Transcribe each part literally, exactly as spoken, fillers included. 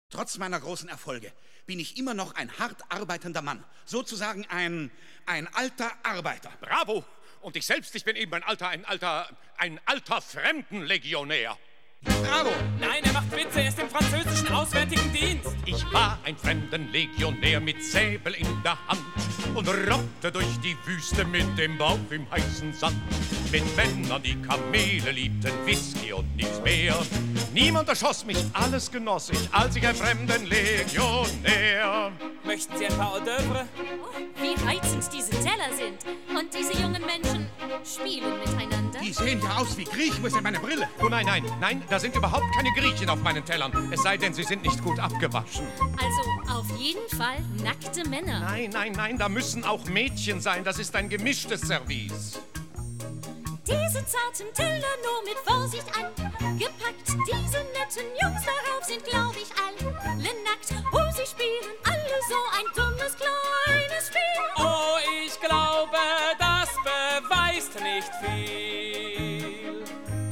Trotz meiner großen Erfolge bin ich immer noch ein hart arbeitender Mann. Sozusagen ein, ein alter Arbeiter. Bravo! Und ich selbst, ich bin eben ein alter, ein alter, ein alter Fremdenlegionär. Bravo! Nein, er macht Witze, er ist im französischen Auswärtigen Dienst. Ich war ein Fremdenlegionär mit Säbel in der Hand und rockte durch die Wüste mit dem Bauch im heißen Sand. Mit Männern, die Kamele liebten, Whisky und nichts mehr. Niemand erschoss mich, alles genoss ich, als ich ein Fremdenlegionär. Möchten Sie ein paar Hors d'oeuvre? Oh, wie reizend diese Teller sind. Und diese jungen Menschen spielen miteinander. Die sehen ja aus wie Griechen. Wo ist denn meine Brille? Oh nein, nein, nein, da sind überhaupt keine Griechen auf meinen Tellern. Es sei denn, sie sind nicht gut abgewaschen. Also auf jeden Fall nackte Männer. Nein, nein, nein, da müssen auch Mädchen sein. Das ist ein gemischtes Service. Diese zarten Teller nur mit Vorsicht angepackt. Diese netten Jungs darauf sind, glaub ich, alle nackt. Oh, sie spielen alle so ein dummes kleines Spiel. Oh, ich glaube, das beweist nicht viel.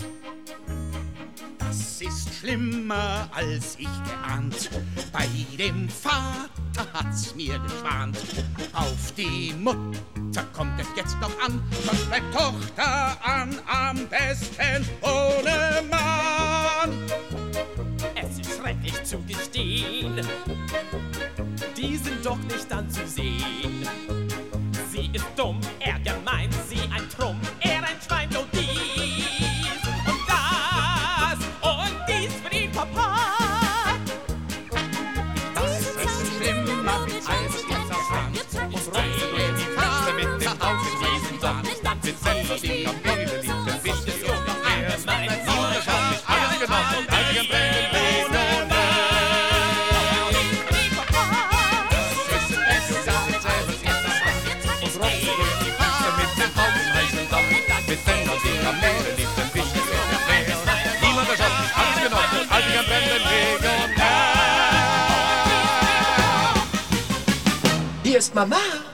Das ist schlimmer, als ich geahnt. Bei dem Vater hat's mir geschwant. Auf die Mutter kommt es jetzt noch an. Sonst bleibt Tochter an, am besten ohne Mann. Es ist schrecklich zu gestehen, die sind doch nicht anzusehen. Sie ist dumm, er gemein, sie ein Trumm, er ein Schwein, so dies und das und dies für ihn verpackt. Das ist schlimmer, als ich geahnt. Und Freunde, die Füße mit dem Bauch in diesen Sand. Mit Sänger, die Kamele liebten, Whisky und noch mehr. Niemand hat mich alles genossen, und all die Hier ist Mama.